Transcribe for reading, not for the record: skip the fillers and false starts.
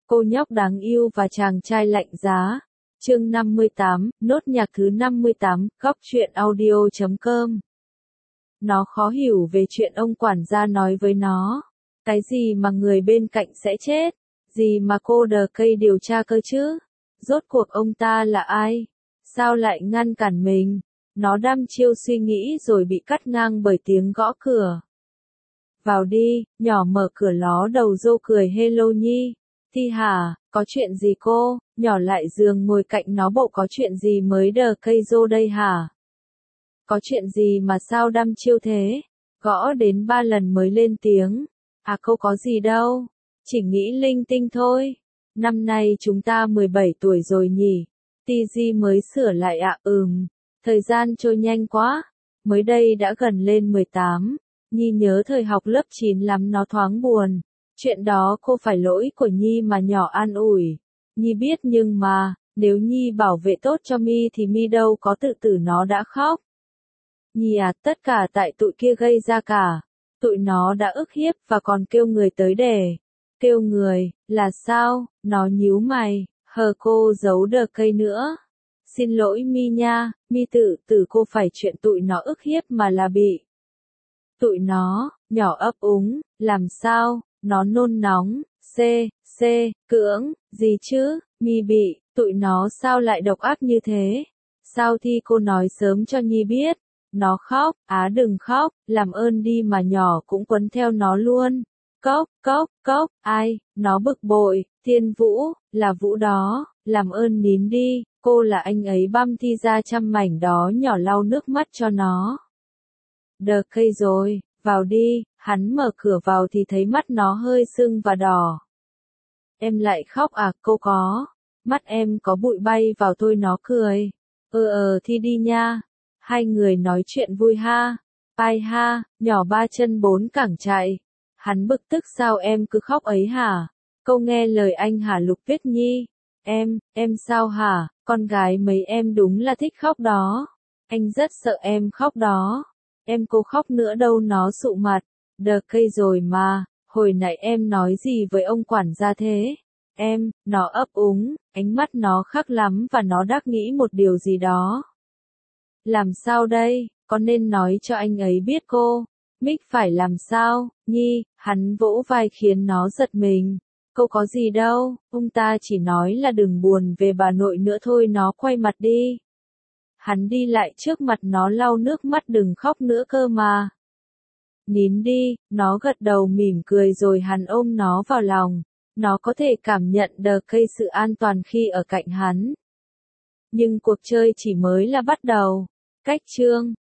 Cô nhóc đáng yêu và chàng trai lạnh giá. Chương 58, nốt nhạc thứ 58, góc truyện audio.com. Nó khó hiểu về chuyện ông quản gia nói với nó. Cái gì mà người bên cạnh sẽ chết? Gì mà cô đờ cây điều tra cơ chứ? Rốt cuộc ông ta là ai? Sao lại ngăn cản mình? Nó đăm chiêu suy nghĩ rồi bị cắt ngang bởi tiếng gõ cửa. Vào đi, nhỏ mở cửa ló đầu rô cười hello Nhi. Thi hả, có chuyện gì cô? Nhỏ lại giường ngồi cạnh nó bộ có chuyện gì mới đờ cây rô đây hả? Có chuyện gì mà sao đăm chiêu thế? Gõ đến 3 lần mới lên tiếng. À cô có gì đâu, chỉ nghĩ linh tinh thôi. Năm nay chúng ta 17 tuổi rồi nhỉ? TG mới sửa lại ạ. Thời gian trôi nhanh quá. Mới đây đã gần lên 18. Nhi nhớ thời học lớp 9 lắm, nó thoáng buồn. Chuyện đó cô phải lỗi của Nhi mà, nhỏ an ủi. Nhi biết nhưng mà, nếu Nhi bảo vệ tốt cho Mi thì Mi đâu có tự tử, nó đã khóc. Nhi à, tất cả tại tụi kia gây ra cả. Tụi nó đã ức hiếp và còn kêu người tới để. Kêu người, là sao? Nó nhíu mày, hờ cô giấu đờ cây nữa. Xin lỗi Mi nha, Mi tự tử cô phải chuyện tụi nó ức hiếp mà là bị. Tụi nó, nhỏ ấp úng, làm sao? Nó nôn nóng, cưỡng, gì chứ? Mi bị, tụi nó sao lại độc ác như thế? Sao thì cô nói sớm cho Nhi biết? Nó khóc, đừng khóc, làm ơn đi mà, nhỏ cũng quấn theo nó luôn. Cốc, ai? Nó bực bội, Thiên Vũ, là Vũ đó, làm ơn nín đi, cô là anh ấy băm Thi ra trăm mảnh đó. Nhỏ lau nước mắt cho nó. Đờ cây rồi, vào đi. Hắn mở cửa vào thì thấy mắt nó hơi sưng và đỏ. Em lại khóc à? Cô có. Mắt em có bụi bay vào thôi. Nó cười. Thì đi nha. Hai người nói chuyện vui ha. Ai ha, nhỏ 3 chân 4 cẳng chạy. Hắn bực tức, sao em cứ khóc ấy hả? Câu nghe lời anh hả Lục Tuyết Nhi? Em sao hả? Con gái mấy em đúng là thích khóc đó. Anh rất sợ em khóc đó. Em cô khóc nữa đâu. Nó sụ mặt. Đờ cây rồi mà, hồi nãy em nói gì với ông quản gia thế? Nó ấp úng, ánh mắt nó khắc lắm và nó đắc nghĩ một điều gì đó. Làm sao đây, có nên nói cho anh ấy biết cô? Mick phải làm sao, Nhi? Hắn vỗ vai khiến nó giật mình. Cô có gì đâu, ông ta chỉ nói là đừng buồn về bà nội nữa thôi. Nó quay mặt đi. Hắn đi lại trước mặt nó lau nước mắt, đừng khóc nữa cơ mà. Nín đi, nó gật đầu mỉm cười rồi hắn ôm nó vào lòng. Nó có thể cảm nhận đờ cây sự an toàn khi ở cạnh hắn. Nhưng cuộc chơi chỉ mới là bắt đầu. Cách chương